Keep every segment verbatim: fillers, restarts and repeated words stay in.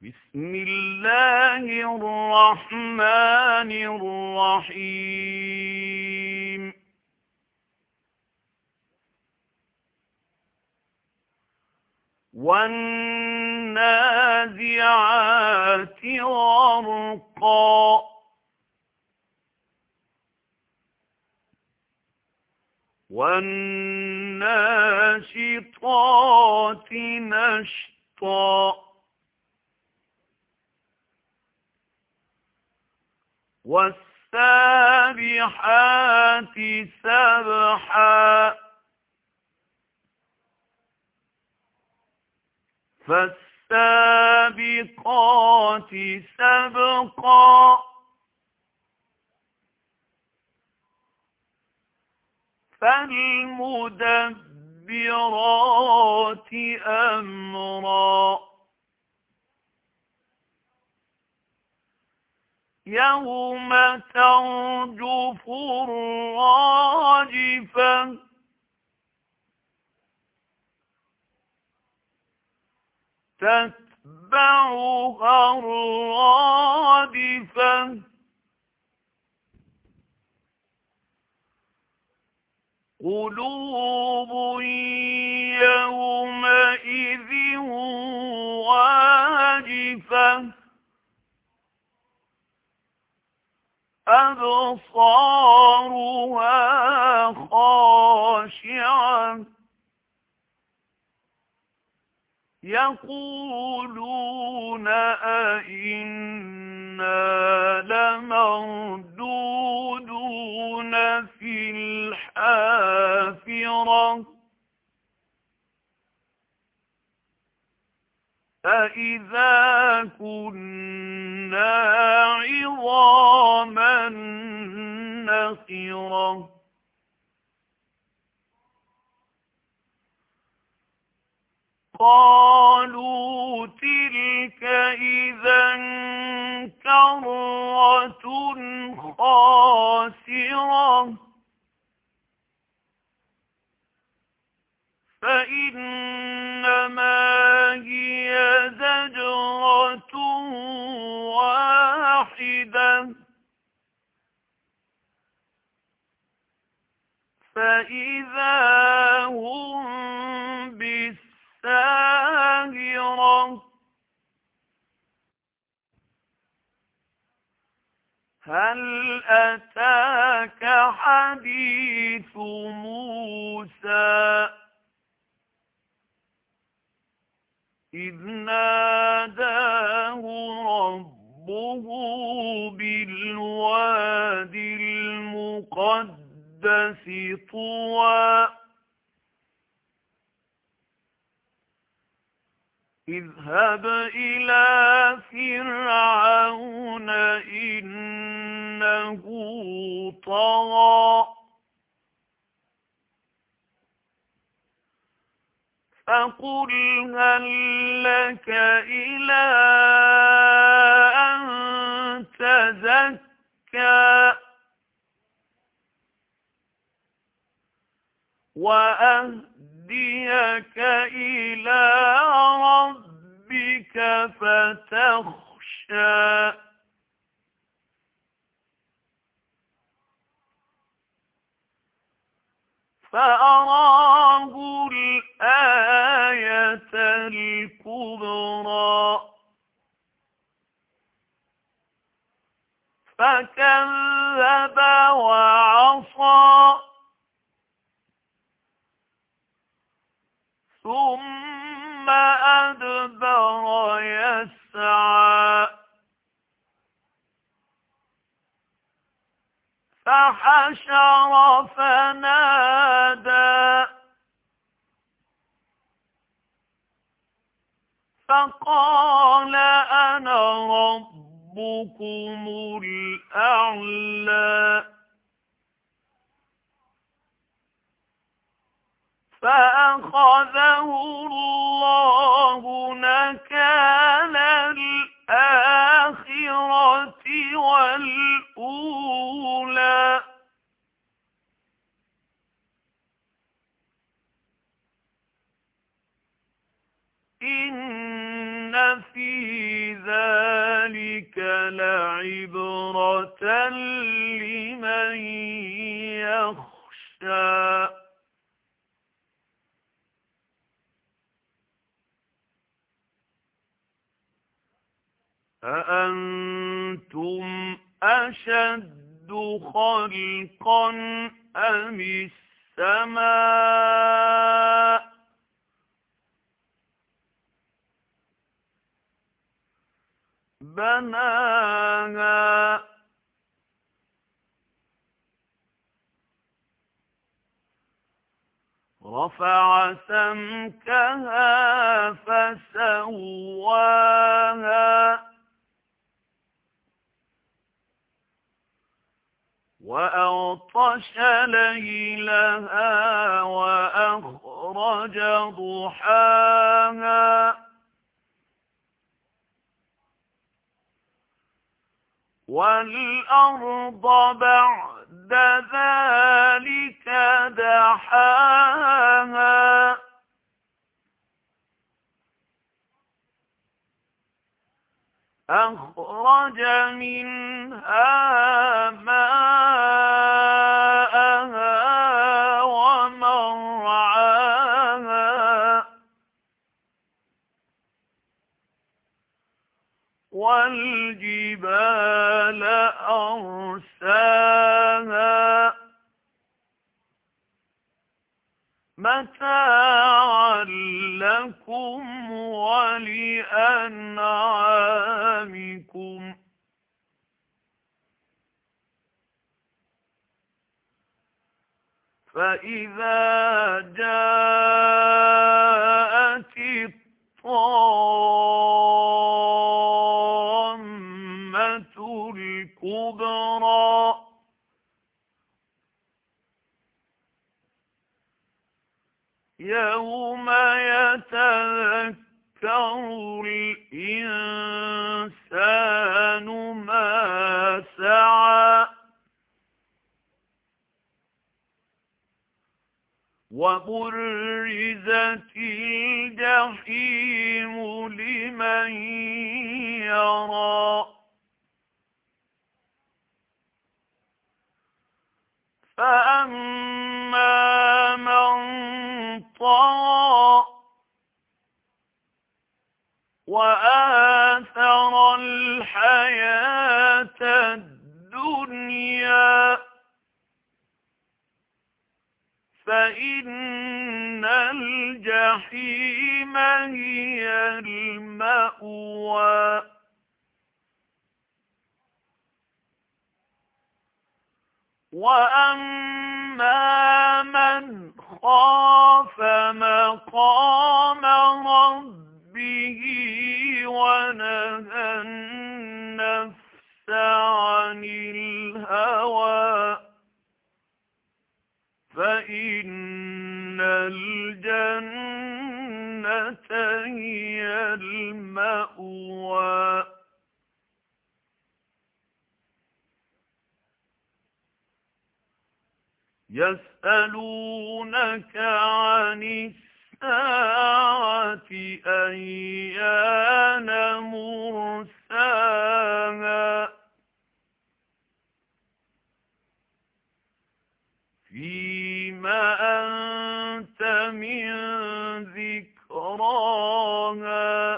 بسم الله الرحمن الرحيم والنازعات غرقا والناشطات نشطا والسابحات سبحا فالسابقات سبقا فالمدبرات أمرا يوم ترجف الراجفة تتبعها الرادفة قلوب يومئذ واجفة أبصارها خاشعة يقولون أئنا لمردودون في الحافرة أإذا كنا عظاما نخرة قالوا تلك إذا كرة خاسرة فإنما هي زجرة واحدة فإذا هم بالساهرة هل أتاك حديث موسى إذ ناداه ربه بالواد المقدس طوى اذهب إلى فرعون إنه طغى فقل هل لك إلى أن تزكى وأهديك إلى ربك فتخشى فأراه الآية الكبرى فكذب وعصى ثم أدبر يسعى فحشر فنادى فقال أنا ربكم الأعلى فأخذه الله نكال الآخرة والأولى إن في ذلك لعبرة لمن يخشى أأنتم أشد خلقا أم السماء بناها رفع سمكها فسواها وأغطش ليلها وأخرج ضحاها والأرض بعد ذلك دحاها أخرج منها ماءها ومرعاها والجبال أرساها متاعا لكم ولأنعامكم فإذا جاءت الطامة الكبرى يوم يتذكر الإنسان ما سعى وبرزت الجحيم لمن يرى فأما من طغى وآثر الحياة الدنيا فإن الجحيم هي المأوى وأما من خاف مقام ربه ونهى النفس عن الهوى فإن الجنة هي المأوى يسألونك عن الساعة أيان مرساها فيما أنت من ذكراها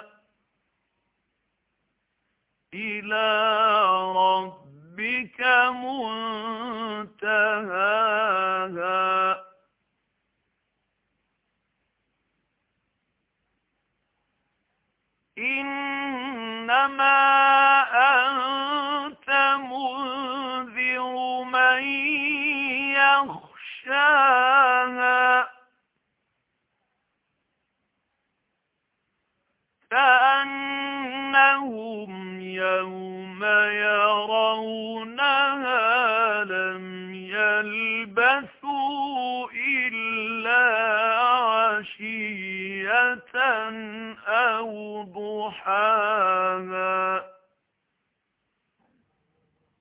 إلى ربك منتهاها إنما أنت منذر من يخشاها كأنهم يوم يرونها لم يلبثوا إلا عشية أو ضحاها